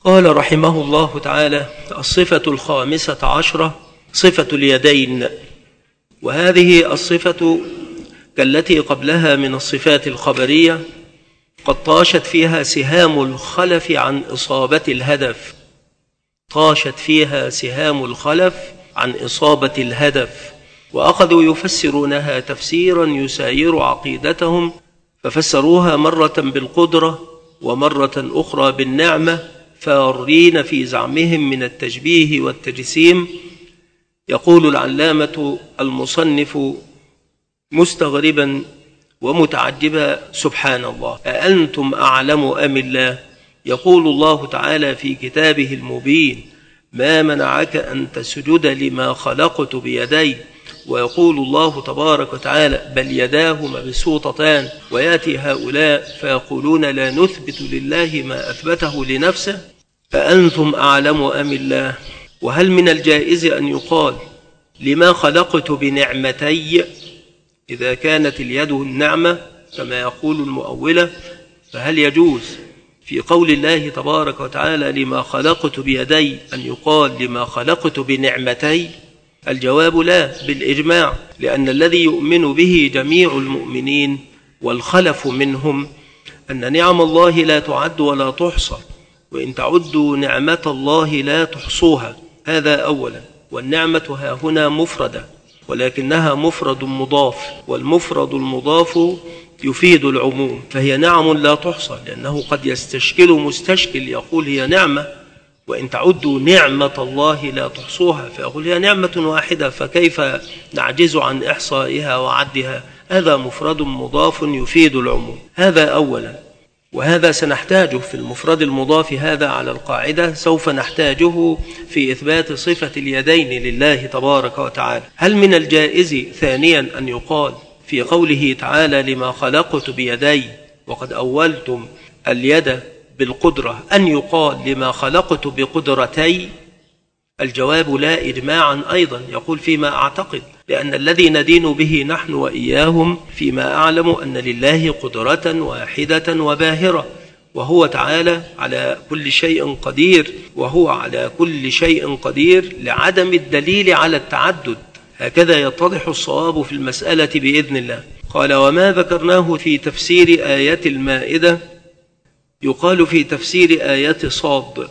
قال رحمه الله تعالى: الصفة الخامسة عشرة صفة اليدين، وهذه الصفة كالتي قبلها من الصفات الخبرية قد طاشت فيها سهام الخلف عن إصابة الهدف، طاشت فيها سهام الخلف عن إصابة الهدف، وأخذوا يفسرونها تفسيرا يساير عقيدتهم، ففسروها مرة بالقدرة ومرة أخرى بالنعمة، فارين في زعمهم من التشبيه والتجسيم. يقول العلامة المصنف مستغربا ومتعجبا: سبحان الله، أأنتم أعلم أم الله؟ يقول الله تعالى في كتابه المبين: ما منعك أن تسجد لما خلقت بيدي. ويقول الله تبارك وتعالى: بل يداه مبسوطتان. ويأتي هؤلاء فيقولون: لا نثبت لله ما أثبته لنفسه، فأنتم أعلم أم الله؟ وهل من الجائز أن يقال لما خلقت بنعمتي إذا كانت اليد النعمة كما يقول المؤولة؟ فهل يجوز في قول الله تبارك وتعالى لما خلقت بيدي أن يقال لما خلقت بنعمتي؟ الجواب لا بالإجماع، لأن الذي يؤمن به جميع المؤمنين والخلف منهم أن نعم الله لا تعد ولا تحصى، وإن تعدوا نعمة الله لا تحصوها. هذا أولا. والنعمة ها هنا مفردة، ولكنها مفرد مضاف، والمفرد المضاف يفيد العموم، فهي نعم لا تحصى، لأنه قد يستشكل مستشكل يقول هي نعمة وإن تعدوا نعمة الله لا تحصوها، فيقول هي نعمة واحدة، فكيف نعجز عن إحصائها وعدها؟ هذا مفرد مضاف يفيد العموم. هذا أولا. وهذا سنحتاجه في المفرد المضاف هذا على القاعدة، سوف نحتاجه في إثبات صفة اليدين لله تبارك وتعالى. هل من الجائز ثانيا أن يقال في قوله تعالى لما خلقت بيدي وقد أولتم اليد بالقدرة أن يقال لما خلقت بقدرتي؟ الجواب لا إجماعا أيضا، يقول فيما أعتقد، لأن الذي ندين به نحن وإياهم فيما أعلم أن لله قدرة واحدة وباهرة، وهو تعالى على كل شيء قدير، وهو على كل شيء قدير لعدم الدليل على التعدد. هكذا يتضح الصواب في المسألة بإذن الله. قال: وما ذكرناه في تفسير آية المائدة يقال في تفسير آية صاد،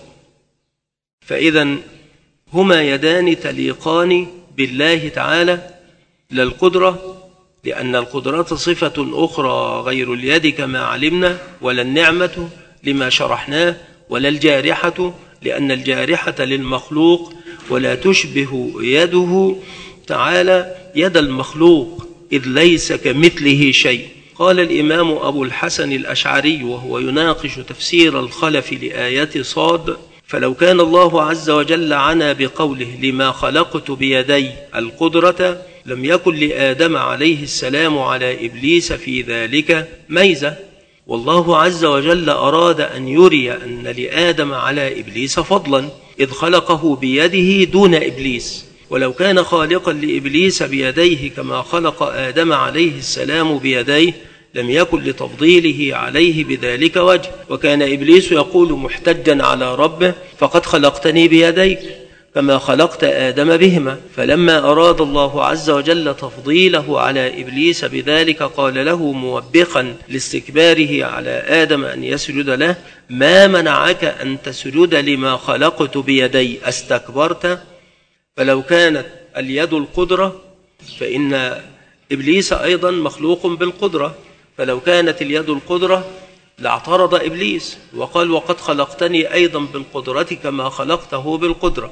فإذا هما يدان تليقان بالله تعالى، لا القدرة لأن القدرة صفة أخرى غير اليد كما علمنا، ولا النعمة لما شرحناه، ولا الجارحة لأن الجارحة للمخلوق، ولا تشبه يده تعالى يد المخلوق إذ ليس كمثله شيء. قال الإمام أبو الحسن الأشعري وهو يناقش تفسير الخلف لآية صاد: فلو كان الله عز وجل عنا بقوله لما خلقت بيدي القدرة لم يكن لآدم عليه السلام على إبليس في ذلك ميزة، والله عز وجل أراد أن يري أن لآدم على إبليس فضلا إذ خلقه بيده دون إبليس، ولو كان خالقا لإبليس بيديه كما خلق آدم عليه السلام بيديه لم يكن لتفضيله عليه بذلك وجه، وكان إبليس يقول محتجا على ربه: فقد خلقتني بيديك كما خلقت آدم بهما. فلما أراد الله عز وجل تفضيله على إبليس بذلك قال له موبخا لاستكباره على آدم أن يسجد له: ما منعك أن تسجد لما خلقت بيدي، أستكبرت؟ فلو كانت اليد القدرة فإن إبليس أيضا مخلوق بالقدرة، فلو كانت اليد القدرة لاعترض إبليس وقال: وقد خلقتني أيضا بالقدرة كما خلقته بالقدرة.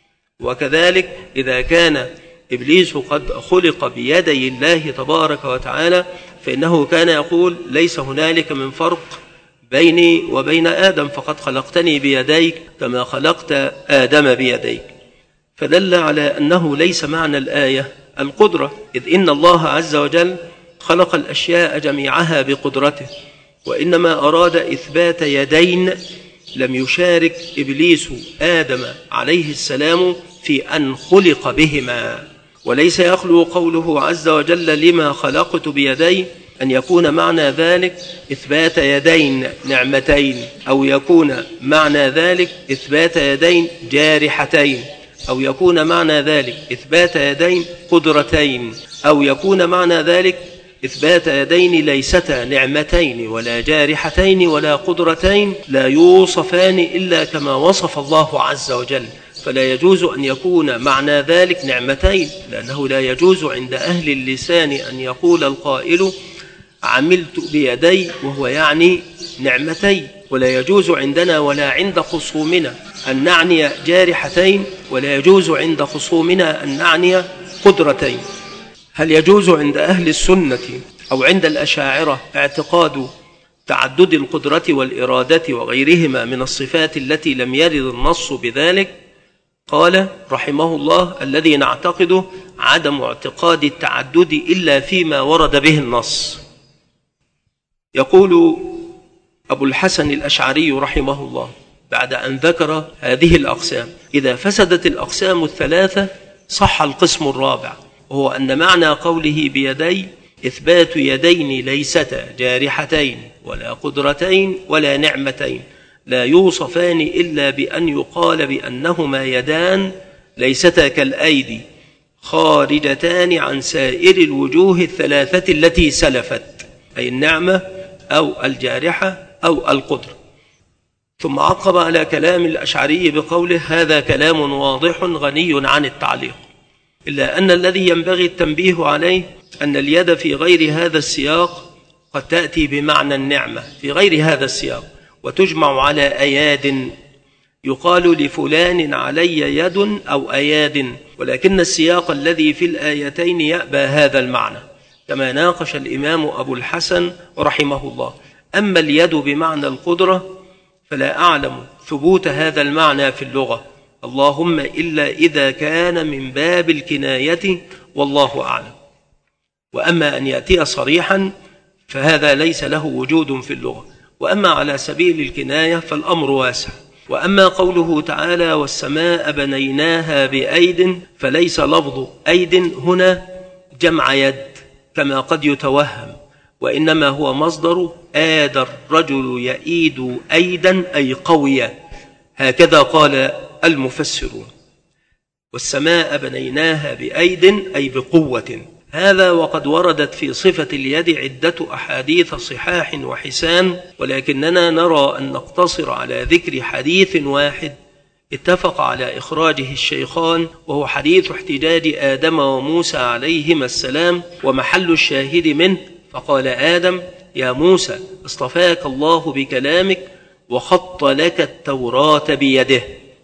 وكذلك إذا كان إبليس قد خلق بيدي الله تبارك وتعالى فإنه كان يقول: ليس هنالك من فرق بيني وبين آدم، فقد خلقتني بيديك كما خلقت آدم بيديك. فدل على أنه ليس معنى الآية القدرة، إذ إن الله عز وجل خلق الأشياء جميعها بقدرته، وإنما أراد إثبات يدين لم يشارك إبليس آدم عليه السلام في أن خلق بهما. وليس يخلو قوله عز وجل لما خلقت بيدي أن يكون معنى ذلك إثبات يدين نعمتين، أو يكون معنى ذلك إثبات يدين جارحتين، أو يكون معنى ذلك إثبات يدين قدرتين، أو يكون معنى ذلك إثبات يدين ليستا نعمتين ولا جارحتين ولا قدرتين، لا يوصفان إلا كما وصف الله عز وجل. فلا يجوز أن يكون معنى ذلك نعمتين، لأنه لا يجوز عند أهل اللسان أن يقول القائل عملت بيدي وهو يعني نعمتين، ولا يجوز عندنا ولا عند خصومنا أن نعني جارحتين، ولا يجوز عند خصومنا أن نعني قدرتين. هل يجوز عند أهل السنة أو عند الأشاعرة اعتقاد تعدد القدرة والإرادة وغيرهما من الصفات التي لم يرد النص بذلك؟ قال رحمه الله: الذي نعتقده عدم اعتقاد التعدد إلا فيما ورد به النص. يقول أبو الحسن الأشعري رحمه الله بعد أن ذكر هذه الأقسام: إذا فسدت الأقسام الثلاثة صح القسم الرابع، وهو أن معنى قوله بيدي إثبات يدين ليستا جارحتين ولا قدرتين ولا نعمتين، لا يوصفان إلا بأن يقال بأنهما يدان ليستا كالأيدي، خارجتان عن سائر الوجوه الثلاثة التي سلفت، أي النعمة أو الجارحة أو القدرة. ثم عقب على كلام الأشعري بقوله: هذا كلام واضح غني عن التعليق، إلا أن الذي ينبغي التنبيه عليه أن اليد في غير هذا السياق قد تأتي بمعنى النعمة في غير هذا السياق، وتجمع على أياد، يقال لفلان علي يد أو أياد، ولكن السياق الذي في الآيتين يأبى هذا المعنى، كما ناقش الإمام أبو الحسن رحمه الله. أما اليد بمعنى القدرة فلا أعلم ثبوت هذا المعنى في اللغة، اللهم إلا إذا كان من باب الكناية، والله أعلم. وأما أن يأتي صريحا فهذا ليس له وجود في اللغة، وأما على سبيل الكناية فالأمر واسع. وأما قوله تعالى: والسماء بنيناها بأيد، فليس لفظ أيد هنا جمع يد كما قد يتوهم، وإنما هو مصدر آد الرجل يئيد أيدا أي قوية، هكذا قال المفسرون. والسماء بنيناها بأيد أي بقوة. هذا وقد وردت في صفة اليد عدة أحاديث صحاح وحسان، ولكننا نرى أن نقتصر على ذكر حديث واحد اتفق على إخراجه الشيخان، وهو حديث احتجاج آدم وموسى عليهما السلام، ومحل الشاهد منه: فقال آدم: يا موسى اصطفاك الله بكلامك وخط لك التوراة بيده.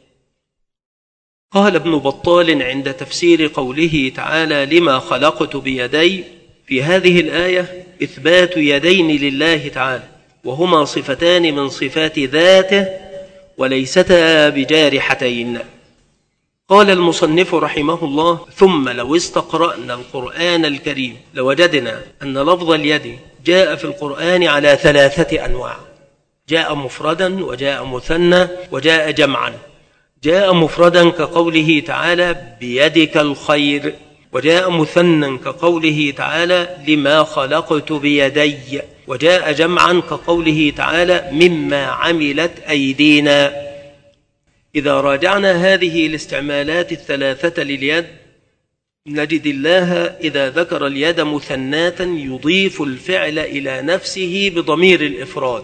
قال ابن بطال عند تفسير قوله تعالى: لما خلقت بيدي، في هذه الآية إثبات يدين لله تعالى، وهما صفتان من صفات ذاته وليستا بجارحتين. قال المصنف رحمه الله: ثم لو استقرأنا القرآن الكريم لوجدنا أن لفظ اليد جاء في القرآن على 3 أنواع، جاء مفردا وجاء مثنى وجاء جمعا. جاء مفردا كقوله تعالى: بيدك الخير، وجاء مثنى كقوله تعالى: لما خلقت بيدي، وجاء جمعا كقوله تعالى: مما عملت أيدينا. إذا راجعنا هذه الاستعمالات الثلاثة لليد نجد الله إذا ذكر اليد مثناة يضيف الفعل إلى نفسه بضمير الإفراد،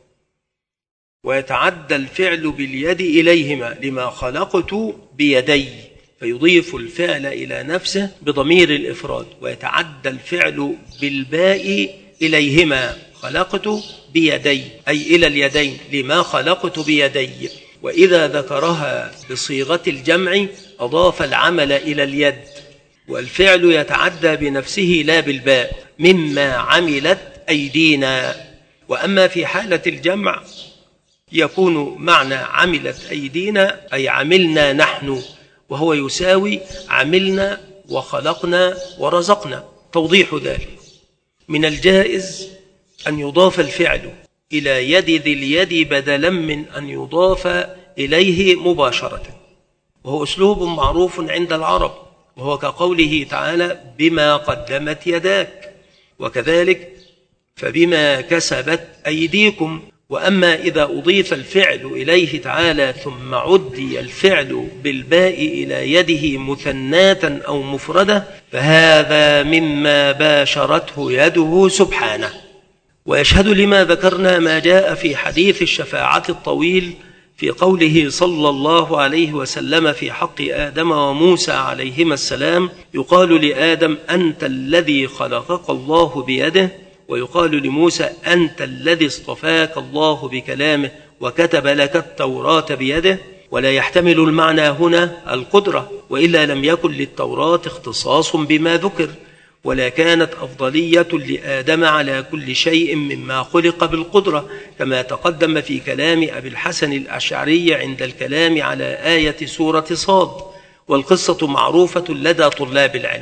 ويتعدى الفعل باليد إليهما، لما خلقت بيدي، فيضيف الفعل إلى نفسه بضمير الإفراد، ويتعدى الفعل بالباء إليهما، خلقت بيدي أي إلى اليدين، لما خلقت بيدي. وإذا ذكرها بصيغة الجمع أضاف العمل إلى اليد، والفعل يتعدى بنفسه لا بالباء، مما عملت أيدينا. وأما في حالة الجمع يكون معنى عملت أيدينا أي عملنا نحن، وهو يساوي عملنا وخلقنا ورزقنا. توضيح ذلك: من الجائز أن يضاف الفعل إلى يد ذي اليد بدلا من أن يضاف إليه مباشرة، وهو أسلوب معروف عند العرب، وهو كقوله تعالى: بما قدمت يداك. وكذلك فبما كسبت أيديكم. وأما إذا أضيف الفعل إليه تعالى ثم عدي الفعل بالباء إلى يده مثناة أو مفردة فهذا مما باشرته يده سبحانه. ويشهد لما ذكرنا ما جاء في حديث الشفاعة الطويل في قوله صلى الله عليه وسلم في حق آدم وموسى عليهما السلام: يقال لآدم أنت الذي خلقك الله بيده، ويقال لموسى أنت الذي اصطفاك الله بكلامه وكتب لك التوراة بيده. ولا يحتمل المعنى هنا القدرة، وإلا لم يكن للتوراة اختصاص بما ذكر، ولا كانت أفضلية لآدم على كل شيء مما خلق بالقدرة، كما تقدم في كلام أبي الحسن الأشعري عند الكلام على آية سورة صاد، والقصة معروفة لدى طلاب العلم.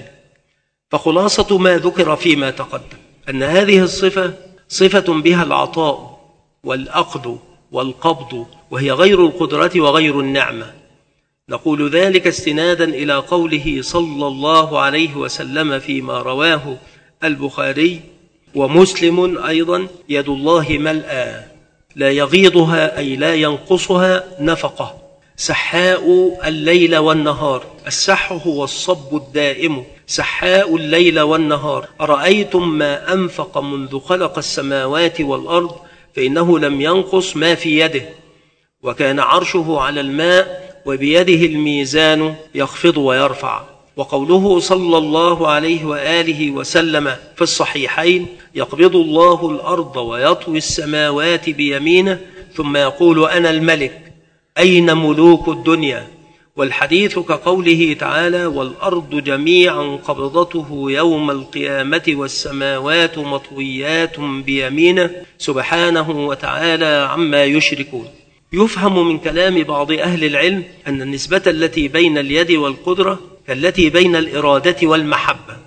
فخلاصة ما ذكر فيما تقدم أن هذه الصفة صفة بها العطاء والأخذ والقبض، وهي غير القدرة وغير النعمة. نقول ذلك استنادا إلى قوله صلى الله عليه وسلم فيما رواه البخاري ومسلم أيضا: يد الله ملأى لا يغيضها أي لا ينقصها نفقة، سحاء الليل والنهار. السح هو الصب الدائم، سحاء الليل والنهار. أرأيتم ما أنفق منذ خلق السماوات والأرض فإنه لم ينقص ما في يده، وكان عرشه على الماء وبيده الميزان يخفض ويرفع. وقوله صلى الله عليه وآله وسلم في الصحيحين: يقبض الله الأرض ويطوي السماوات بيمينه ثم يقول أنا الملك أين ملوك الدنيا. والحديث كقوله تعالى: والأرض جميعا قبضته يوم القيامة والسماوات مطويات بيمينه سبحانه وتعالى عما يشركون. يفهم من كلام بعض أهل العلم أن النسبة التي بين اليد والقدرة كالتي بين الإرادة والمحبة.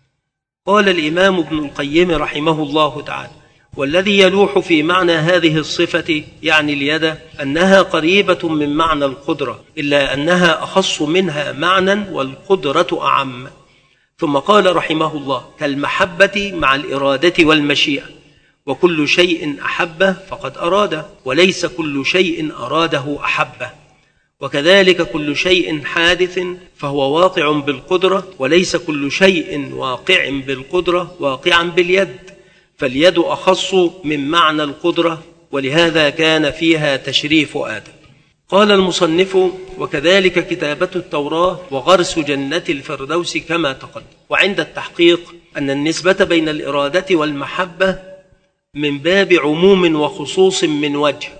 قال الإمام ابن القيم رحمه الله تعالى: والذي يلوح في معنى هذه الصفة يعني اليد أنها قريبة من معنى القدرة، إلا أنها أخص منها معنى والقدرة أعم. ثم قال رحمه الله: كالمحبة مع الإرادة والمشيئة، وكل شيء أحبه فقد أراده، وليس كل شيء أراده أحبه. وكذلك كل شيء حادث فهو واقع بالقدرة، وليس كل شيء واقع بالقدرة واقعا باليد، فاليد أخص من معنى القدرة، ولهذا كان فيها تشريف آدم. قال المصنف: وكذلك كتابة التوراة وغرس جنة الفردوس كما تقدم. وعند التحقيق أن النسبة بين الإرادة والمحبة من باب عموم وخصوص من وجه،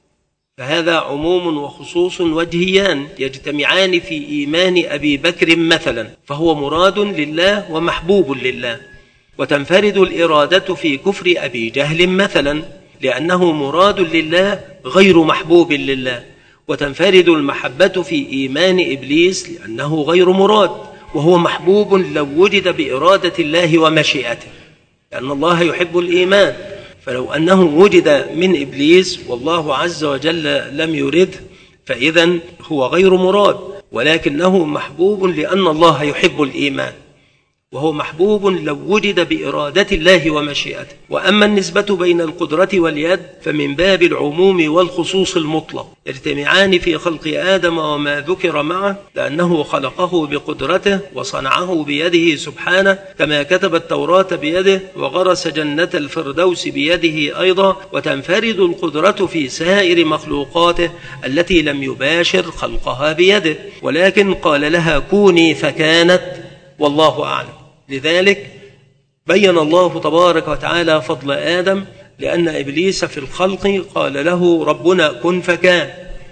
فهذا عموم وخصوص وجهيان يجتمعان في إيمان أبي بكر مثلا، فهو مراد لله ومحبوب لله. وتنفرد الإرادة في كفر أبي جهل مثلا، لأنه مراد لله غير محبوب لله. وتنفرد المحبة في إيمان إبليس لأنه غير مراد، وهو محبوب لو وجد بإرادة الله ومشيئته، لأن الله يحب الإيمان. فلو أنه وجد من إبليس والله عز وجل لم يرده فإذن هو غير مراد، ولكنه محبوب لأن الله يحب الإيمان، وهو محبوب لو وجد بإرادة الله ومشيئته. وأما النسبة بين القدرة واليد فمن باب العموم والخصوص المطلق، يجتمعان في خلق آدم وما ذكر معه، لأنه خلقه بقدرته وصنعه بيده سبحانه، كما كتب التوراة بيده وغرس جنة الفردوس بيده أيضا. وتنفرد القدرة في سائر مخلوقاته التي لم يباشر خلقها بيده، ولكن قال لها كوني فكانت، والله أعلم. لذلك بين الله تبارك وتعالى فضل آدم، لأن إبليس في الخلق قال له ربنا كن فكان،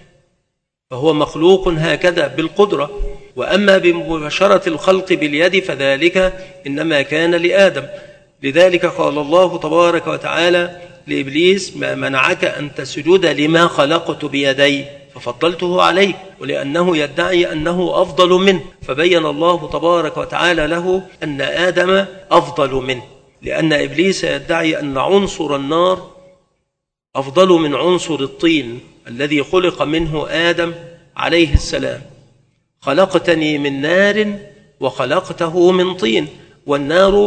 فهو مخلوق هكذا بالقدرة. وأما بمباشرة الخلق باليد فذلك إنما كان لآدم. لذلك قال الله تبارك وتعالى لإبليس: ما منعك أن تسجد لما خلقت بيدي ففضلته عليك، ولأنه يدعي أنه أفضل منه، فبين الله تبارك وتعالى له أن آدم أفضل منه، لأن إبليس يدعي أن عنصر النار أفضل من عنصر الطين الذي خلق منه آدم عليه السلام. خلقتني من نار وخلقته من طين، والنار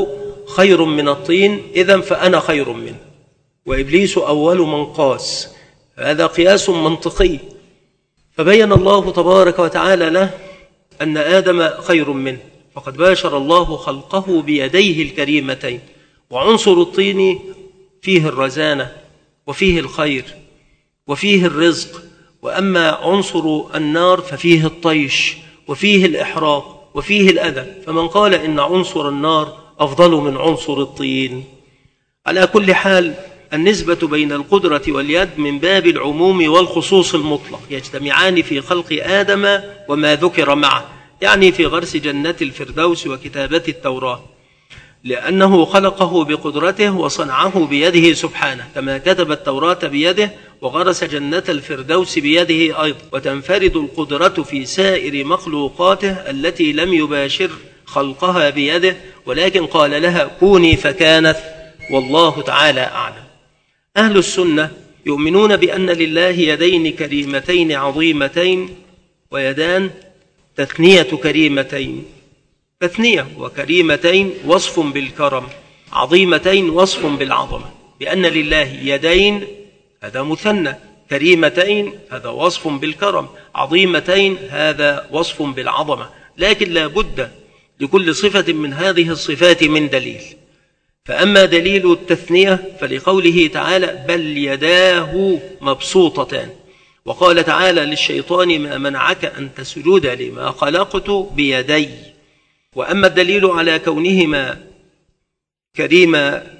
خير من الطين إذن فأنا خير منه، وإبليس أول من قاس. هذا قياس منطقي. فبين الله تبارك وتعالى له أن آدم خير منه، فقد باشر الله خلقه بيديه الكريمتين. وعنصر الطين فيه الرزانة وفيه الخير وفيه الرزق، وأما عنصر النار ففيه الطيش وفيه الإحراق وفيه الأذى. فمن قال إن عنصر النار أفضل من عنصر الطين. على كل حال، النسبة بين القدرة واليد من باب العموم والخصوص المطلق، يجتمعان في خلق آدم وما ذكر معه، يعني في غرس جنة الفردوس وكتابة التوراة، لأنه خلقه بقدرته وصنعه بيده سبحانه، كما كتب التوراة بيده وغرس جنة الفردوس بيده أيضا. وتنفرد القدرة في سائر مخلوقاته التي لم يباشر خلقها بيده، ولكن قال لها كوني فكانت، والله تعالى أعلم. أهل السنة يؤمنون بأن لله يدين كريمتين عظيمتين، ويدان تثنية كريمتين. تثنية وكريمتين وصف بالكرم، عظيمتين وصف بالعظمة. بأن لله يدين هذا مثنى، كريمتين هذا وصف بالكرم، عظيمتين هذا وصف بالعظمة. لكن لا بد لكل صفة من هذه الصفات من دليل. فأما دليل التثنية فلقوله تعالى بل يداه مبسوطتان، وقال تعالى للشيطان ما منعك أن تسجد لما خلقت بيدي. وأما الدليل على كونهما كريمتين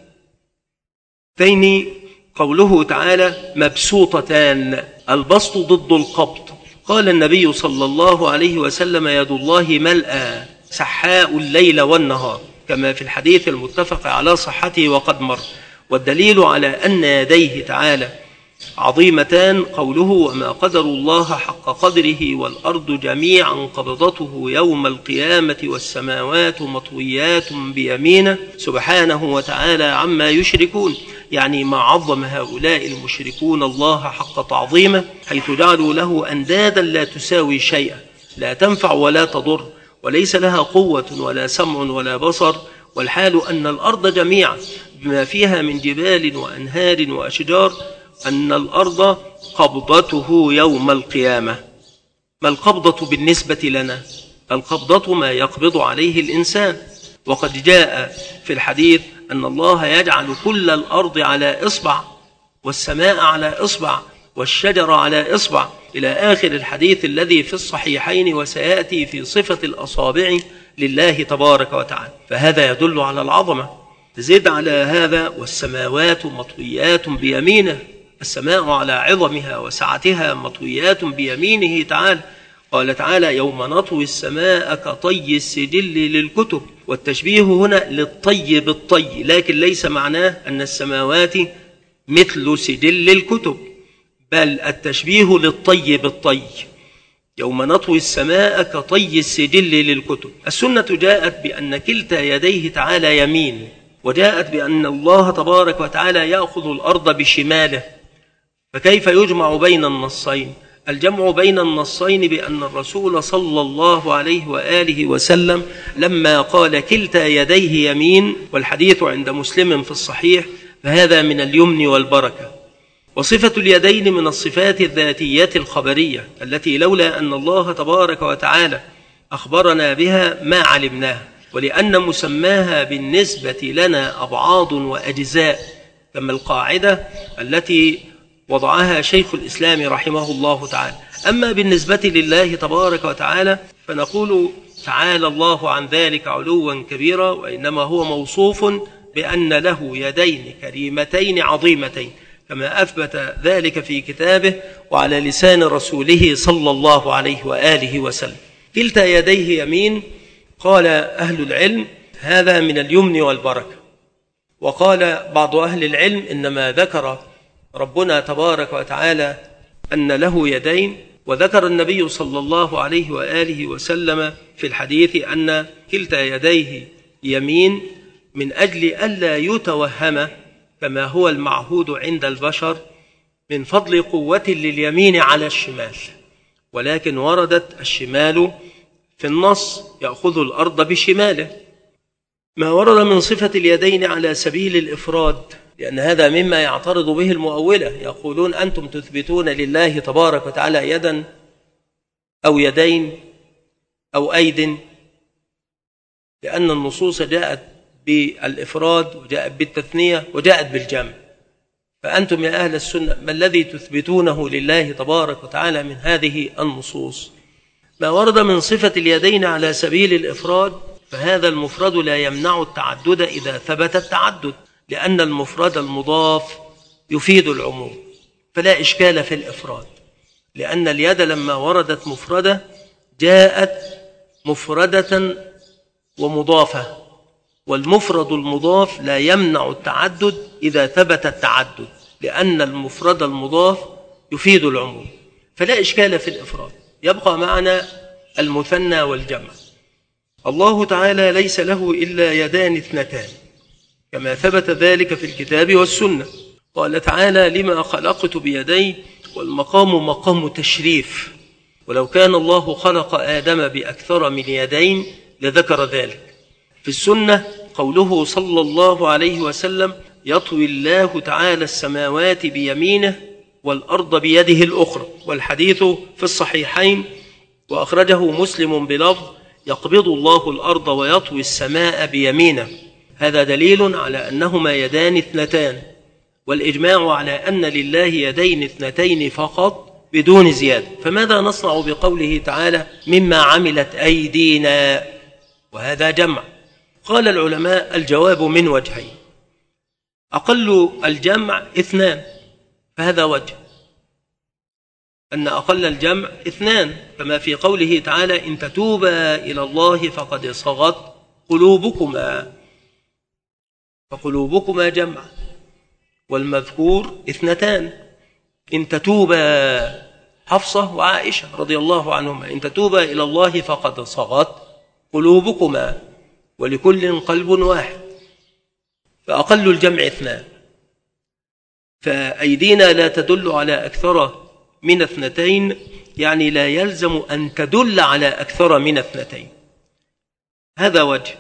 قوله تعالى مبسوطتان، البسط ضد القبض. قال النبي صلى الله عليه وسلم يد الله ملأى سحاء الليل والنهار، كما في الحديث المتفق على صحته وقد مر. والدليل على أن يديه تعالى عظيمتان قوله وما قدر الله حق قدره والأرض جميعا قبضته يوم القيامة والسماوات مطويات بيمينه سبحانه وتعالى عما يشركون، يعني ما عظم هؤلاء المشركون الله حق تعظيمه، حيث جعلوا له أندادا لا تساوي شيئا، لا تنفع ولا تضر، وليس لها قوة ولا سمع ولا بصر. والحال أن الأرض جميعا بما فيها من جبال وأنهار وأشجار، أن الأرض قبضته يوم القيامة. ما القبضة بالنسبة لنا؟ القبضة ما يقبض عليه الإنسان. وقد جاء في الحديث أن الله يجعل كل الأرض على إصبع، والسماء على إصبع، والشجر على إصبع، إلى آخر الحديث الذي في الصحيحين، وسيأتي في صفة الأصابع لله تبارك وتعالى. فهذا يدل على العظمة. تزيد على هذا والسماوات مطويات بيمينه، السماء على عظمها وسعتها مطويات بيمينه تعالى. قال تعالى يوم نطوي السماء كطي السجل للكتب، والتشبيه هنا للطي بالطي، لكن ليس معناه أن السماوات مثل سجل الكتب، بل التشبيه للطي بالطي. يوم نطوي السماء كطي السجل للكتب. السنة جاءت بأن كلتا يديه تعالى يمين، وجاءت بأن الله تبارك وتعالى يأخذ الأرض بشماله. فكيف يجمع بين النصين؟ الجمع بين النصين بأن الرسول صلى الله عليه وآله وسلم لما قال كلتا يديه يمين، والحديث عند مسلم في الصحيح، فهذا من اليمن والبركة. وصفة اليدين من الصفات الذاتية الخبرية التي لولا أن الله تبارك وتعالى أخبرنا بها ما علمناها، ولأن مسماها بالنسبة لنا أبعاض وأجزاء، كما القاعدة التي وضعها شيخ الإسلام رحمه الله تعالى. أما بالنسبة لله تبارك وتعالى فنقول تعالى الله عن ذلك علوا كبيرا، وإنما هو موصوف بأن له يدين كريمتين عظيمتين، كما أثبت ذلك في كتابه وعلى لسان رسوله صلى الله عليه وآله وسلم. كلتا يديه يمين، قال أهل العلم هذا من اليمن والبركة. وقال بعض أهل العلم إنما ذكر ربنا تبارك وتعالى أن له يدين، وذكر النبي صلى الله عليه وآله وسلم في الحديث أن كلتا يديه يمين من أجل ألا يتوهم كما هو المعهود عند البشر من فضل قوة لليمين على الشمال، ولكن وردت الشمال في النص يأخذ الأرض بشماله. ما ورد من صفة اليدين على سبيل الإفراد، لأن هذا مما يعترض به المؤولة، يقولون أنتم تثبتون لله تبارك وتعالى يدا أو يدين أو أيد، لأن النصوص جاءت بالإفراد وجاءت بالتثنية وجاءت بالجمع. فأنتم يا أهل السنة ما الذي تثبتونه لله تبارك وتعالى من هذه النصوص؟ ما ورد من صفة اليدين على سبيل الإفراد فهذا المفرد لا يمنع التعدد إذا ثبت التعدد، لأن المفرد المضاف يفيد العموم، فلا إشكال في الإفراد، لأن اليد لما وردت مفردة جاءت مفردة ومضافة، والمفرد المضاف لا يمنع التعدد إذا ثبت التعدد، لأن المفرد المضاف يفيد العموم، فلا إشكال في الإفراد. يبقى معنا المثنى والجمع. الله تعالى ليس له إلا يدان اثنتان كما ثبت ذلك في الكتاب والسنة. قال تعالى: لما خلقت بيدي، والمقام مقام تشريف، ولو كان الله خلق آدم بأكثر من يدين لذكر ذلك. في السنة قوله صلى الله عليه وسلم: يطوي الله تعالى السماوات بيمينه والأرض بيده الأخرى، والحديث في الصحيحين وأخرجه مسلم بلفظ: يقبض الله الأرض ويطوي السماء بيمينه. هذا دليل على أنهما يدان اثنتان، والإجماع على أن لله يدين اثنتين فقط بدون زيادة. فماذا نصنع بقوله تعالى: مما عملت أيدينا؟ وهذا جمع. قال العلماء: الجواب من وجهين: أقل الجمع اثنان، فهذا وجه أن أقل الجمع اثنان، كما في قوله تعالى: إن تتوبا إلى الله فقد صغت قلوبكما، فقلوبكما جمع، والمذكور اثنتان. إن تتوبا، حفصة وعائشة رضي الله عنهما: إن تتوبا إلى الله فقد صغت قلوبكما، ولكل قلب واحد، فأقل الجمع اثنان. فأيدينا لا تدل على أكثر من اثنتين، يعني لا يلزم أن تدل على أكثر من اثنتين. هذا وجه.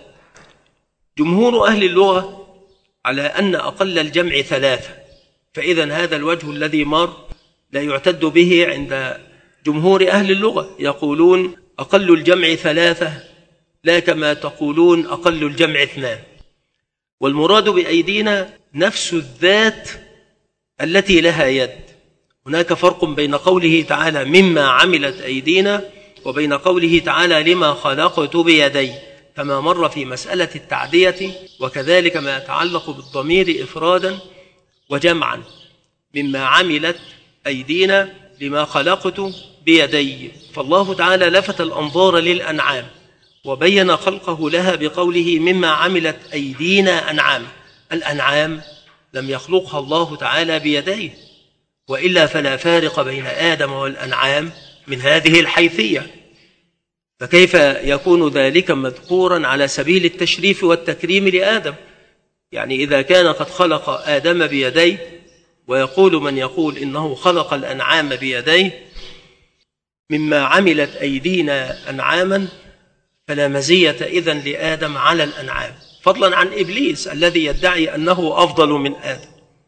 جمهور أهل اللغة على أن أقل الجمع ثلاثة، فإذا هذا الوجه الذي مر لا يعتد به عند جمهور أهل اللغة، يقولون أقل الجمع ثلاثة، لا كما تقولون أقل الجمع اثنان. والمراد بأيدينا نفس الذات التي لها يد. هناك فرق بين قوله تعالى: مما عملت أيدينا، وبين قوله تعالى: لما خلقت بيدي، كما مر في مسألة التعدية، وكذلك ما يتعلق بالضمير إفرادا وجمعا. مما عملت أيدينا، لما خلقت بيدي. فالله تعالى لفت الأنظار للأنعام وبين خلقه لها بقوله: مما عملت أيدينا أنعام. الأنعام لم يخلقها الله تعالى بيديه، وإلا فلا فارق بين آدم والأنعام من هذه الحيثية، فكيف يكون ذلك مذكورا على سبيل التشريف والتكريم لآدم؟ يعني إذا كان قد خلق آدم بيديه، ويقول من يقول إنه خلق الأنعام بيديه، مما عملت أيدينا أنعاما، فلا مزية إذن لآدم على الأنعام، فضلا عن إبليس الذي يدعي أنه أفضل من آدم.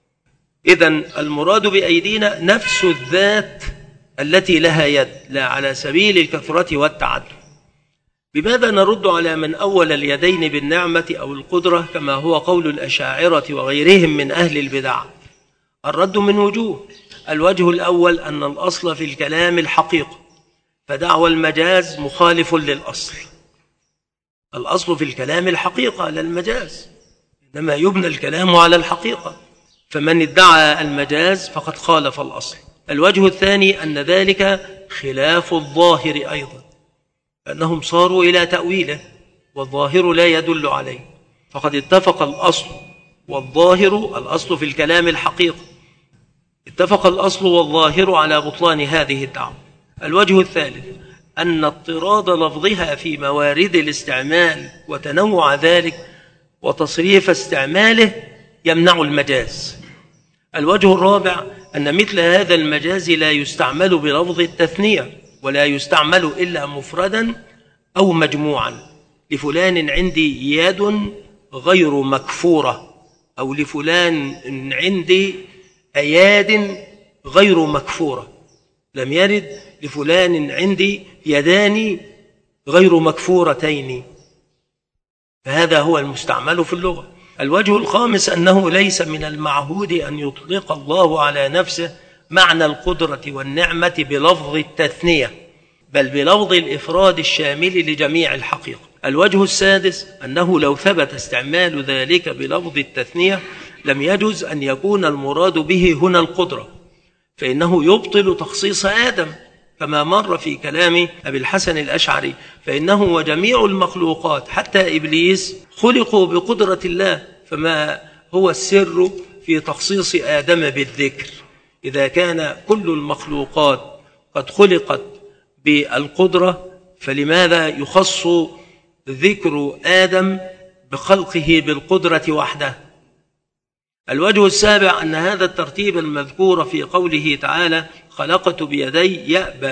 إذن المراد بأيدينا نفس الذات التي لها يد، لا على سبيل الكثرة والتعدد. بماذا نرد على من أول اليدين بالنعمة أو القدرة كما هو قول الأشاعرة وغيرهم من أهل البدع؟ الرد من وجوه. الوجه الأول أن الأصل في الكلام الحقيقة، فدعوى المجاز مخالف للأصل. الأصل في الكلام الحقيقة لا المجاز، إنما يبنى الكلام على الحقيقة، فمن ادعى المجاز فقد خالف الأصل. الوجه الثاني أن ذلك خلاف الظاهر أيضا، أنهم صاروا إلى تأويله والظاهر لا يدل عليه، فقد اتفق الأصل والظاهر. الأصل في الكلام الحقيقة، اتفق الأصل والظاهر على بطلان هذه الدعوة. الوجه الثالث أن اضطراد لفظها في موارد الاستعمال وتنوع ذلك وتصريف استعماله يمنع المجاز. الوجه الرابع أن مثل هذا المجاز لا يستعمل بلفظ التثنية، ولا يستعمل إلا مفردا أو مجموعا. لفلان عندي يد غير مكفورة، أو لفلان عندي أياد غير مكفورة. لم يرد لفلان عندي يدان غير مكفورتين، فهذا هو المستعمل في اللغة. الوجه الخامس أنه ليس من المعهود أن يطلق الله على نفسه معنى القدرة والنعمة بلفظ التثنية، بل بلفظ الإفراد الشامل لجميع الحقيقة. الوجه السادس أنه لو ثبت استعمال ذلك بلفظ التثنية لم يجوز أن يكون المراد به هنا القدرة، فإنه يبطل تخصيص آدم كما مر في كلام أبي الحسن الأشعري، فإنه وجميع المخلوقات حتى إبليس خلقوا بقدرة الله، فما هو السر في تخصيص آدم بالذكر؟ إذا كان كل المخلوقات قد خلقت بالقدرة، فلماذا يخص ذكر آدم بخلقه بالقدرة وحده؟ الوجه السابع أن هذا الترتيب المذكور في قوله تعالى خلقت بيدي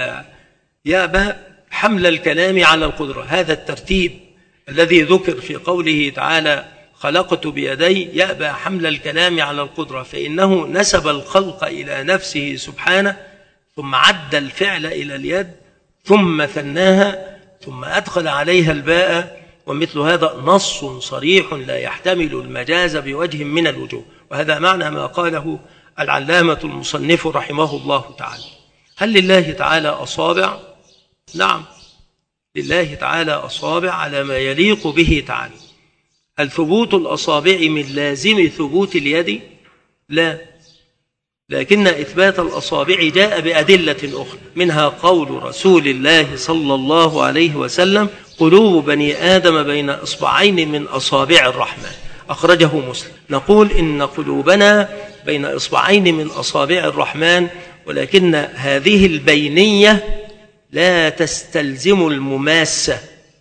يأبى حمل الكلام على القدرة، هذا الترتيب الذي ذكر في قوله تعالى خلقت بيدي يأبى حمل الكلام على القدرة، فإنه نسب الخلق إلى نفسه سبحانه، ثم عد الفعل إلى اليد، ثم ثناها، ثم أدخل عليها الباء، ومثل هذا نص صريح لا يحتمل المجاز بوجه من الوجوه. وهذا معنى ما قاله العلامة المصنف رحمه الله تعالى. هل لله تعالى أصابع؟ نعم، لله تعالى أصابع على ما يليق به تعالى. هل ثبوت الأصابع من لازم ثبوت اليد؟ لا، لكن إثبات الأصابع جاء بأدلة أخرى، منها قول رسول الله صلى الله عليه وسلم قلوب بني آدم بين إصبعين من أصابع الرحمن، أخرجه مسلم. نقول إن قلوبنا بين إصبعين من أصابع الرحمن، ولكن هذه البينية لا تستلزم المماسة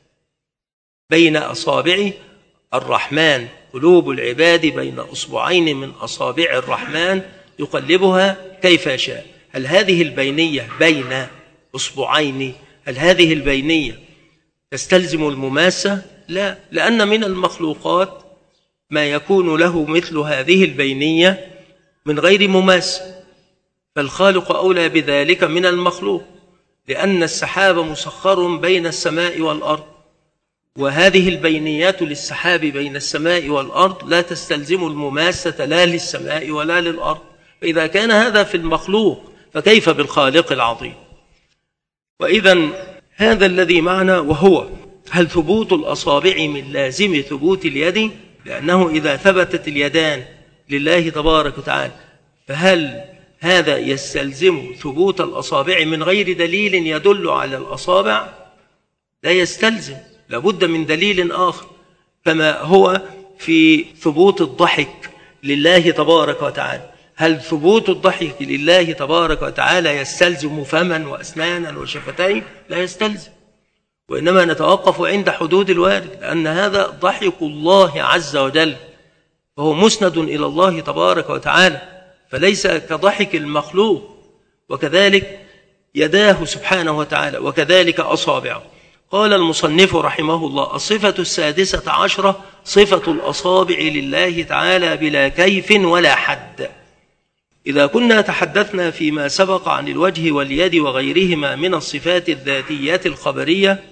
بين أصابع الرحمن. قلوب العباد بين أصبعين من أصابع الرحمن يقلبها كيف شاء. هل هذه البينية بين أصبعين، هل هذه البينية تستلزم المماسة؟ لا، لأن من المخلوقات ما يكون له مثل هذه البينية من غير مماسة، فالخالق أولى بذلك من المخلوق، لأن السحاب مسخر بين السماء والأرض، وهذه البينيات للسحاب بين السماء والأرض لا تستلزم المماسة لا للسماء ولا للأرض. فإذا كان هذا في المخلوق فكيف بالخالق العظيم؟ وإذا هذا الذي معنا، وهو هل ثبوت الأصابع من لازم ثبوت اليد؟ لأنه إذا ثبتت اليدان لله تبارك وتعالى فهل هذا يستلزم ثبوت الأصابع من غير دليل يدل على الأصابع؟ لا يستلزم، لابد من دليل آخر، كما هو في ثبوت الضحك لله تبارك وتعالى. هل ثبوت الضحك لله تبارك وتعالى يستلزم فما وأسنانا وشفتين؟ لا يستلزم، وإنما نتوقف عند حدود الوارد، لأن هذا ضحك الله عز وجل، فهو مسند إلى الله تبارك وتعالى، فليس كضحك المخلوق. وكذلك يداه سبحانه وتعالى، وكذلك أصابعه. قال المصنف رحمه الله الصفة السادسة عشرة صفة الأصابع لله تعالى بلا كيف ولا حد. إذا كنا تحدثنا فيما سبق عن الوجه واليد وغيرهما من الصفات الذاتيات الخبرية،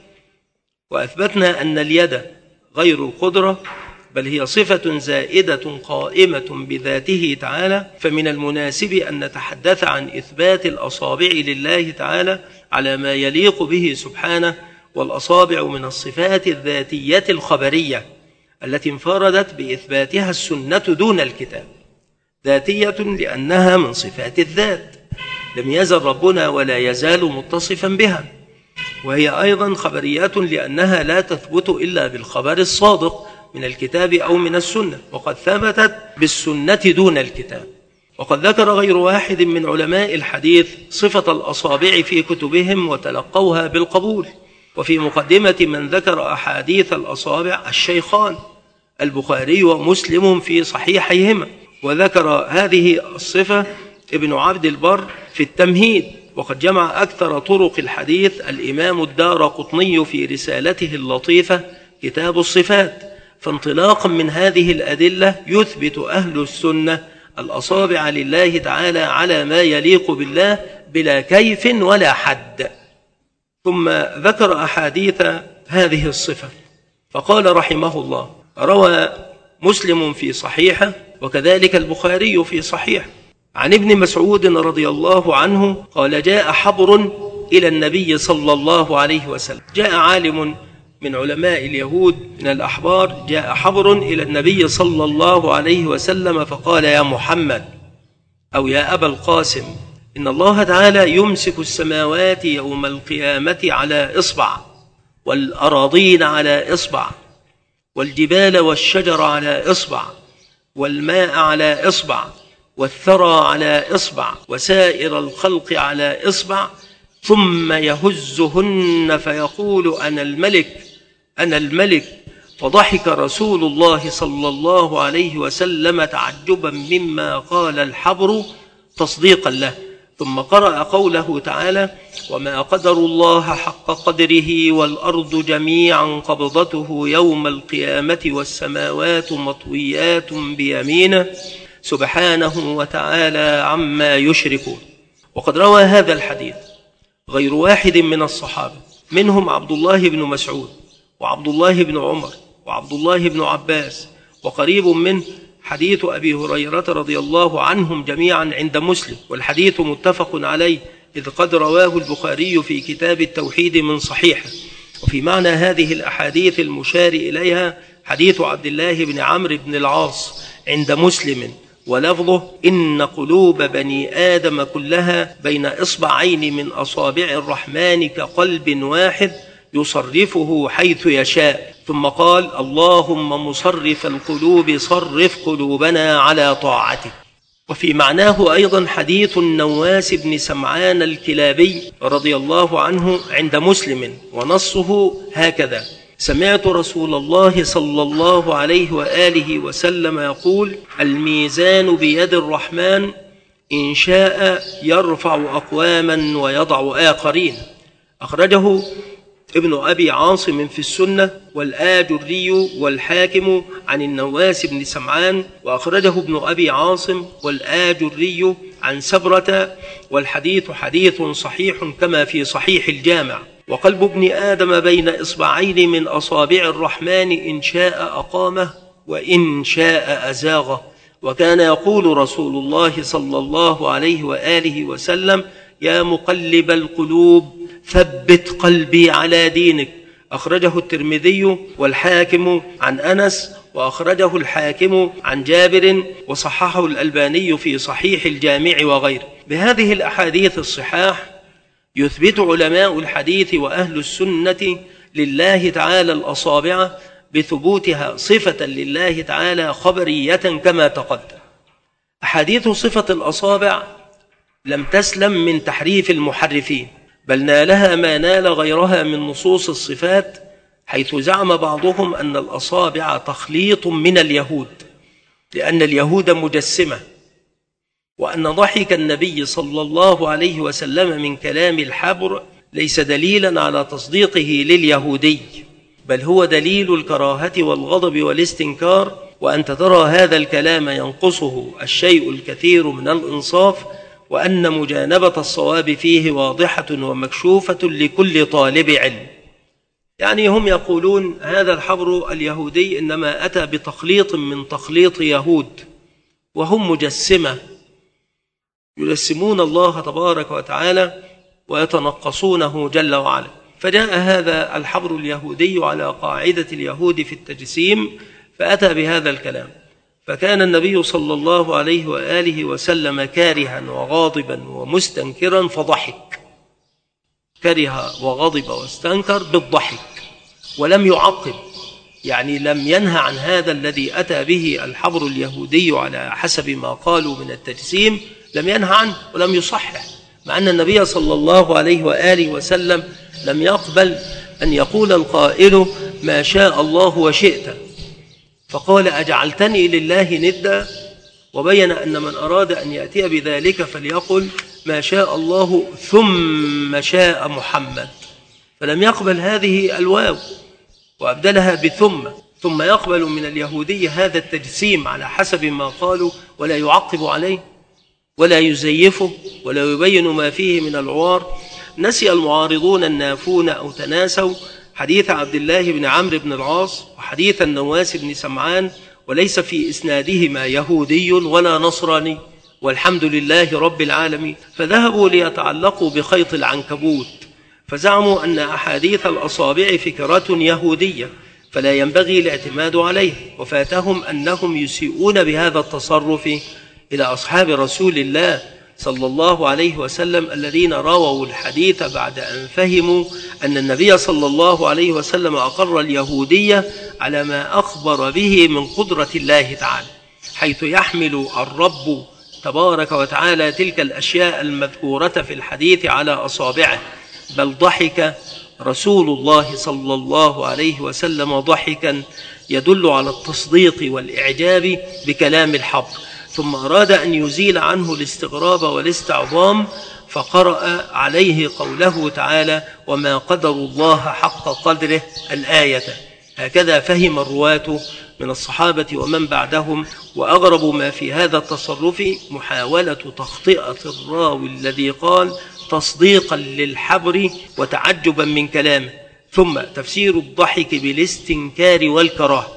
وأثبتنا أن اليد غير القدرة بل هي صفة زائدة قائمة بذاته تعالى، فمن المناسب أن نتحدث عن إثبات الأصابع لله تعالى على ما يليق به سبحانه. والأصابع من الصفات الذاتية الخبرية التي انفردت بإثباتها السنة دون الكتاب، ذاتية لأنها من صفات الذات، لم يزل ربنا ولا يزال متصفا بها، وهي أيضا خبرية لأنها لا تثبت إلا بالخبر الصادق من الكتاب أو من السنة، وقد ثبتت بالسنة دون الكتاب. وقد ذكر غير واحد من علماء الحديث صفة الأصابع في كتبهم وتلقوها بالقبول. وفي مقدمة من ذكر أحاديث الأصابع الشيخان البخاري ومسلم في صحيحيهما، وذكر هذه الصفة ابن عبد البر في التمهيد. وقد جمع أكثر طرق الحديث الإمام الدارقطني في رسالته اللطيفة كتاب الصفات، فانطلاقا من هذه الأدلة يثبت أهل السنة الأصابع لله تعالى على ما يليق بالله بلا كيف ولا حد. ثم ذكر أحاديث هذه الصفة فقال رحمه الله: روى مسلم في صحيحه وكذلك البخاري في صحيح عن ابن مسعود رضي الله عنه قال: جاء حبر إلى النبي صلى الله عليه وسلم. جاء عالم من علماء اليهود من الأحبار، جاء حبر إلى النبي صلى الله عليه وسلم فقال: يا محمد أو يا أبا القاسم، إن الله تعالى يمسك السماوات يوم القيامة على إصبع، والأراضين على إصبع، والجبال والشجر على إصبع، والماء على إصبع، والثرى على إصبع، وسائر الخلق على إصبع، ثم يهزهن فيقول: أنا الملك أنا الملك. فضحك رسول الله صلى الله عليه وسلم تعجبا مما قال الحبر تصديقا له، ثم قرأ قوله تعالى: وما قدر الله حق قدره والأرض جميعا قبضته يوم القيامة والسماوات مطويات بيمينه سبحانه وتعالى عما يشركون. وقد روى هذا الحديث غير واحد من الصحابة، منهم عبد الله بن مسعود وعبد الله بن عمر وعبد الله بن عباس، وقريب منه حديث أبي هريرة رضي الله عنهم جميعا عند مسلم، والحديث متفق عليه إذ قد رواه البخاري في كتاب التوحيد من صحيحه. وفي معنى هذه الأحاديث المشار إليها حديث عبد الله بن عمرو بن العاص عند مسلم ولفظه: إن قلوب بني آدم كلها بين إصبعين من أصابع الرحمن كقلب واحد يصرفه حيث يشاء. ثم قال: اللهم مصرف القلوب صرف قلوبنا على طاعتك. وفي معناه أيضا حديث النواس بن سمعان الكلابي رضي الله عنه عند مسلم، ونصه هكذا: سمعت رسول الله صلى الله عليه وآله وسلم يقول: الميزان بيد الرحمن، إن شاء يرفع أقواما ويضع آخرين. أخرجه ابن أبي عاصم في السنة والآجري والحاكم عن النواس بن سمعان، وأخرجه ابن أبي عاصم والآجري عن سبرة، والحديث حديث صحيح كما في صحيح الجامع. وقلب ابن آدم بين إصبعين من أصابع الرحمن، إن شاء أقامه وإن شاء أزاغه. وكان يقول رسول الله صلى الله عليه وآله وسلم: يا مقلب القلوب ثبت قلبي على دينك. أخرجه الترمذي والحاكم عن أنس، وأخرجه الحاكم عن جابر، وصححه الألباني في صحيح الجامع وغيره. بهذه الأحاديث الصحاح يثبت علماء الحديث وأهل السنة لله تعالى الأصابع بثبوتها صفة لله تعالى خبرية كما تقدم. أحاديث صفة الأصابع لم تسلم من تحريف المحرفين، بل نالها ما نال غيرها من نصوص الصفات، حيث زعم بعضهم أن الأصابع تخليط من اليهود، لأن اليهود مجسمة، وأن ضحك النبي صلى الله عليه وسلم من كلام الحبر ليس دليلا على تصديقه لليهودي، بل هو دليل الكراهة والغضب والاستنكار، وأنت ترى هذا الكلام ينقصه الشيء الكثير من الإنصاف، وأن مجانبة الصواب فيه واضحة ومكشوفة لكل طالب علم. يعني هم يقولون هذا الحبر اليهودي إنما أتى بتخليط من تخليط يهود، وهم مجسمة يجسمون الله تبارك وتعالى ويتنقصونه جل وعلا. فجاء هذا الحبر اليهودي على قاعدة اليهود في التجسيم فأتى بهذا الكلام، فكان النبي صلى الله عليه وآله وسلم كارها وغاضبا ومستنكرا فضحك، كره وغضب واستنكر بالضحك ولم يعقب، يعني لم ينهى عن هذا الذي أتى به الحبر اليهودي على حسب ما قالوا من التجسيم، لم ينهى عنه ولم يصحح، مع أن النبي صلى الله عليه وآله وسلم لم يقبل أن يقول القائل ما شاء الله وشئت، فقال أجعلتني لله ندا، وبين أن من أراد أن يأتي بذلك فليقل ما شاء الله ثم شاء محمد، فلم يقبل هذه الواو وأبدلها بثم، ثم يقبل من اليهودي هذا التجسيم على حسب ما قالوا ولا يعقب عليه ولا يزيفه ولا يبين ما فيه من العوار. نسي المعارضون النافون أو تناسوا حديث عبد الله بن عمرو بن العاص وحديث النواس بن سمعان، وليس في إسنادهما يهودي ولا نصراني، والحمد لله رب العالمين. فذهبوا ليتعلقوا بخيط العنكبوت، فزعموا أن أحاديث الأصابع فكرة يهودية فلا ينبغي الاعتماد عليه، وفاتهم أنهم يسيئون بهذا التصرف إلى أصحاب رسول الله صلى الله عليه وسلم الذين رووا الحديث بعد أن فهموا أن النبي صلى الله عليه وسلم أقر اليهودية على ما أخبر به من قدرة الله تعالى، حيث يحمل الرب تبارك وتعالى تلك الأشياء المذكورة في الحديث على أصابعه. بل ضحك رسول الله صلى الله عليه وسلم ضحكا يدل على التصديق والإعجاب بكلام الحق، ثم أراد أن يزيل عنه الاستغراب والاستعظام فقرأ عليه قوله تعالى: وما قدر الله حق قدره الآية. هكذا فهم الرواة من الصحابة ومن بعدهم. وأغرب ما في هذا التصرف محاولة تخطئة الراوي الذي قال تصديقا للحبر وتعجبا من كلامه، ثم تفسير الضحك بالاستنكار والكراهة.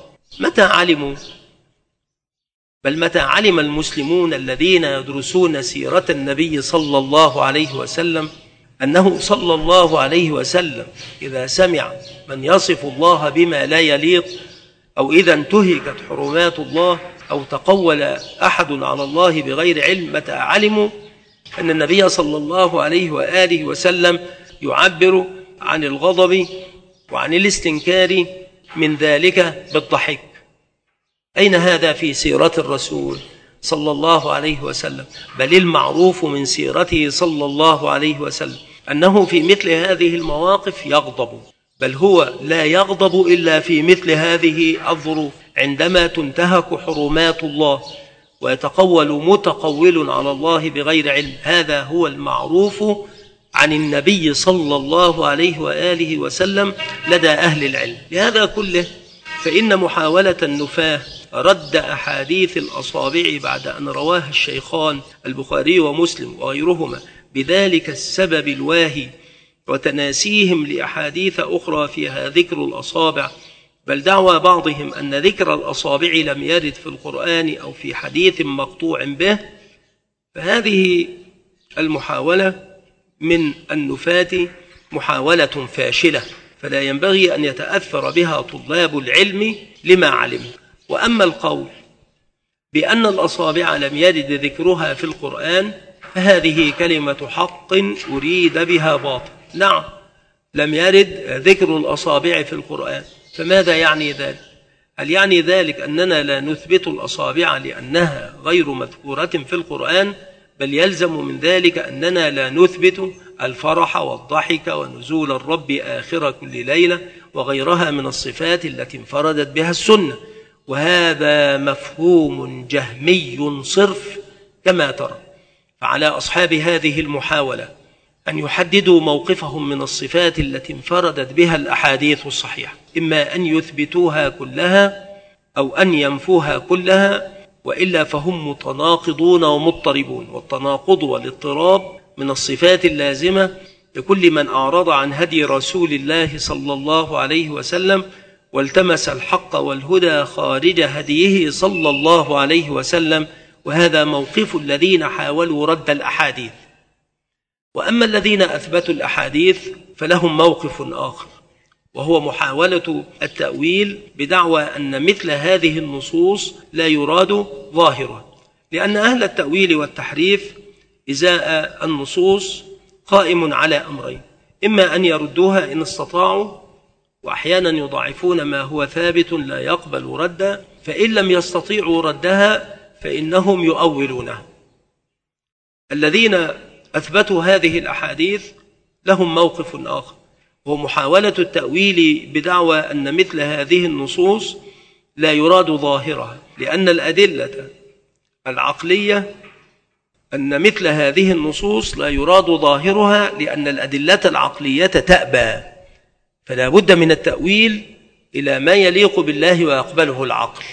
متى علم المسلمون الذين يدرسون سيرة النبي صلى الله عليه وسلم أنه صلى الله عليه وسلم إذا سمع من يصف الله بما لا يليق، أو إذا انتهكت حرمات الله، أو تقول أحد على الله بغير علم، متى علموا أن النبي صلى الله عليه وآله وسلم يعبر عن الغضب وعن الاستنكار من ذلك بالضحك؟ أين هذا في سيرة الرسول صلى الله عليه وسلم؟ بل المعروف من سيرته صلى الله عليه وسلم أنه في مثل هذه المواقف يغضب، بل هو لا يغضب إلا في مثل هذه الظروف، عندما تنتهك حرمات الله ويتقول متقول على الله بغير علم. هذا هو المعروف عن النبي صلى الله عليه وآله وسلم لدى أهل العلم. لهذا كله فإن محاولة النفاة رد أحاديث الأصابع بعد أن رواها الشيخان البخاري ومسلم وغيرهما بذلك السبب الواهي، وتناسيهم لأحاديث أخرى فيها ذكر الأصابع، بل دعوى بعضهم أن ذكر الأصابع لم يرد في القرآن أو في حديث مقطوع به. فهذه المحاولة من النفاة محاولة فاشلة، فلا ينبغي أن يتأثر بها طلاب العلم لما علموا. وأما القول بأن الأصابع لم يرد ذكرها في القرآن فهذه كلمة حق أريد بها باطل. نعم، لم يرد ذكر الأصابع في القرآن، فماذا يعني ذلك؟ هل يعني ذلك أننا لا نثبت الأصابع لأنها غير مذكورة في القرآن؟ بل يلزم من ذلك أننا لا نثبت الفرح والضحك ونزول الرب آخر كل ليلة وغيرها من الصفات التي انفردت بها السنة. وهذا مفهوم جهمي صرف كما ترى. فعلى أصحاب هذه المحاولة أن يحددوا موقفهم من الصفات التي انفردت بها الأحاديث الصحيحة، إما أن يثبتوها كلها أو أن ينفوها كلها، وإلا فهم متناقضون ومضطربون. والتناقض والاضطراب من الصفات اللازمة لكل من أعرض عن هدي رسول الله صلى الله عليه وسلم والتمس الحق والهدى خارج هديه صلى الله عليه وسلم. وهذا موقف الذين حاولوا رد الأحاديث. وأما الذين أثبتوا الأحاديث فلهم موقف آخر، وهو محاولة التأويل بدعوى أن مثل هذه النصوص لا يراد ظاهرها، لأن أهل التأويل والتحريف إزاء النصوص قائم على أمرين: إما أن يردوها إن استطاعوا، وأحيانا يضعفون ما هو ثابت لا يقبل ردا، فإن لم يستطيعوا ردها فإنهم يؤولونها. الذين أثبتوا هذه الأحاديث لهم موقف آخر، وهو محاولة التأويل بدعوى أن مثل هذه النصوص لا يراد ظاهرها، لأن الأدلة العقلية أن مثل هذه النصوص لا يراد ظاهرها، لأن الأدلة العقلية تأبى، فلا بد من التأويل إلى ما يليق بالله ويقبله العقل.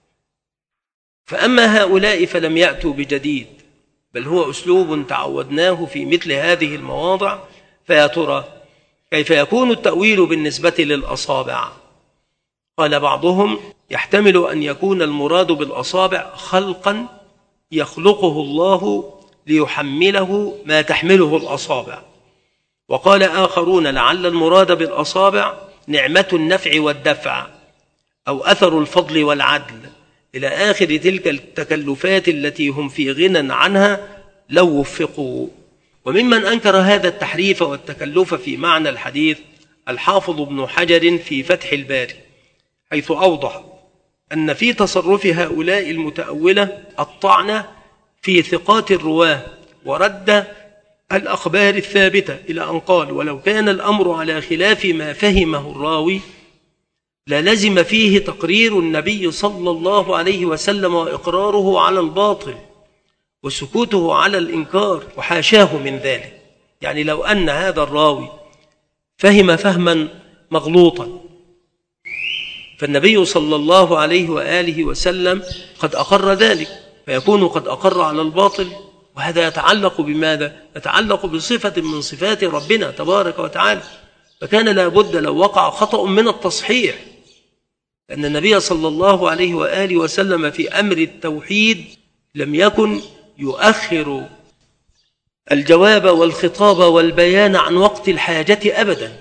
فأما هؤلاء فلم يأتوا بجديد، بل هو أسلوب تعودناه في مثل هذه المواضع. فيا ترى كيف يكون التأويل بالنسبة للأصابع؟ قال بعضهم: يحتمل أن يكون المراد بالأصابع خلقا يخلقه الله ليحمله ما تحمله الأصابع. وقال آخرون: لعل المراد بالأصابع نعمة النفع والدفع، أو أثر الفضل والعدل، إلى آخر تلك التكلفات التي هم في غنى عنها لو وفقوا. وممن أنكر هذا التحريف والتكلف في معنى الحديث الحافظ ابن حجر في فتح الباري، حيث أوضح أن في تصرف هؤلاء المتأولة الطعن في ثقات الرواه ورد الأخبار الثابتة، إلى أن قال: ولو كان الأمر على خلاف ما فهمه الراوي للزم فيه تقرير النبي صلى الله عليه وسلم وإقراره على الباطل وسكوته على الإنكار، وحاشاه من ذلك. يعني لو أن هذا الراوي فهم فهما مغلوطا فالنبي صلى الله عليه وآله وسلم قد أقر ذلك، فيكون قد أقر على الباطل. وهذا يتعلق بماذا؟ يتعلق بصفة من صفات ربنا تبارك وتعالى. فكان لابد لو وقع خطأ من التصحيح، لأن النبي صلى الله عليه وآله وسلم في أمر التوحيد لم يكن يؤخر الجواب والخطاب والبيان عن وقت الحاجة أبدا.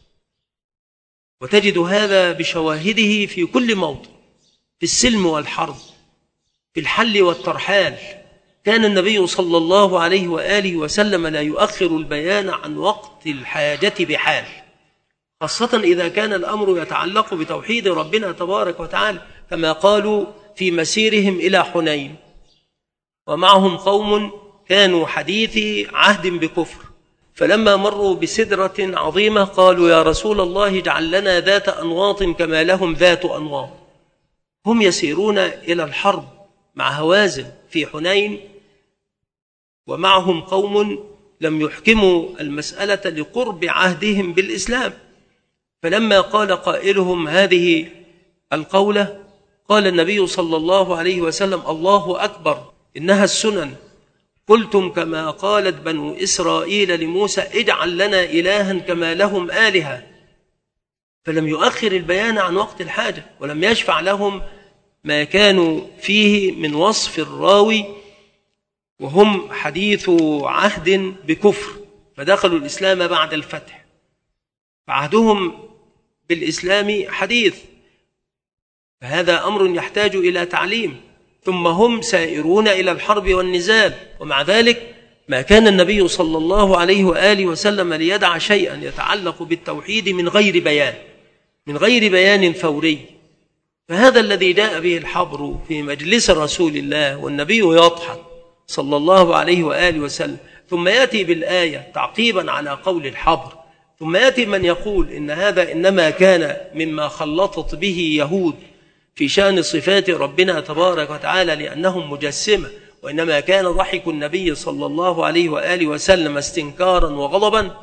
وتجد هذا بشواهده في كل موطن، في السلم والحرب، في الحل والترحال. كان النبي صلى الله عليه وآله وسلم لا يؤخر البيان عن وقت الحاجة بحال، خاصة إذا كان الأمر يتعلق بتوحيد ربنا تبارك وتعالى، كما قالوا في مسيرهم إلى حنين: ومعهم قوم كانوا حديثي عهد بكفر، فلما مروا بسدرة عظيمة قالوا: يا رسول الله اجعل لنا ذات أنواط كما لهم ذات أنواط. هم يسيرون إلى الحرب مع هوازن في حنين، ومعهم قوم لم يحكموا المسألة لقرب عهدهم بالإسلام. فلما قال قائلهم هذه القولة قال النبي صلى الله عليه وسلم: الله أكبر، إنها السنن. قلتم كما قالت بنو إسرائيل لموسى: اجعل لنا إلها كما لهم آلهة. فلم يؤخر البيان عن وقت الحاجة، ولم يشفع لهم ما كانوا فيه من وصف الراوي وهم حديث عهد بكفر، فدخلوا الإسلام بعد الفتح، فعهدهم بالإسلام حديث، فهذا أمر يحتاج إلى تعليم. ثم هم سائرون إلى الحرب والنزال، ومع ذلك ما كان النبي صلى الله عليه وآله وسلم ليدع شيئا يتعلق بالتوحيد من غير بيان فوري. فهذا الذي جاء به الحبر في مجلس رسول الله والنبي يضحك صلى الله عليه وآله وسلم، ثم يأتي بالآية تعقيبا على قول الحبر، ثم يأتي من يقول إن هذا إنما كان مما خلطت به يهود في شأن صفات ربنا تبارك وتعالى لأنهم مجسمة، وإنما كان ضحك النبي صلى الله عليه وآله وسلم استنكارا وغضبا.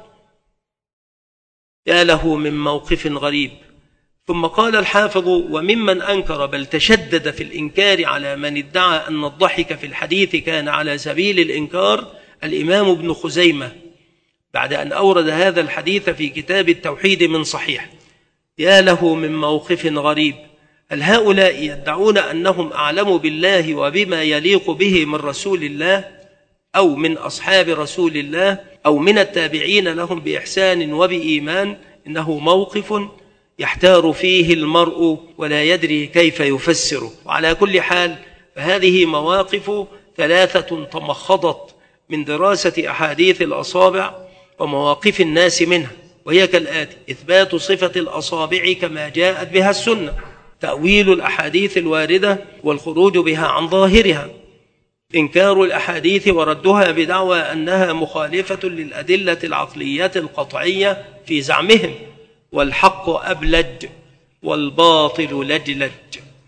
يا له من موقف غريب. ثم قال الحافظ: وممن أنكر بل تشدد في الإنكار على من ادعى أن الضحك في الحديث كان على سبيل الإنكار الإمام ابن خزيمة، بعد أن أورد هذا الحديث في كتاب التوحيد من صحيح. يا له من موقف غريب. هل هؤلاء يدعون أنهم أعلم بالله وبما يليق به من رسول الله أو من أصحاب رسول الله أو من التابعين لهم بإحسان وبإيمان؟ إنه موقف يحتار فيه المرء ولا يدري كيف يفسره. وعلى كل حال فهذه مواقف ثلاثة تمخضت من دراسة أحاديث الأصابع ومواقف الناس منها، وهي كالآتي: إثبات صفة الأصابع كما جاءت بها السنة، تأويل الأحاديث الواردة والخروج بها عن ظاهرها، إنكار الأحاديث وردها بدعوى أنها مخالفة للأدلة العقلية القطعية في زعمهم، والحق أبلج والباطل لجلج.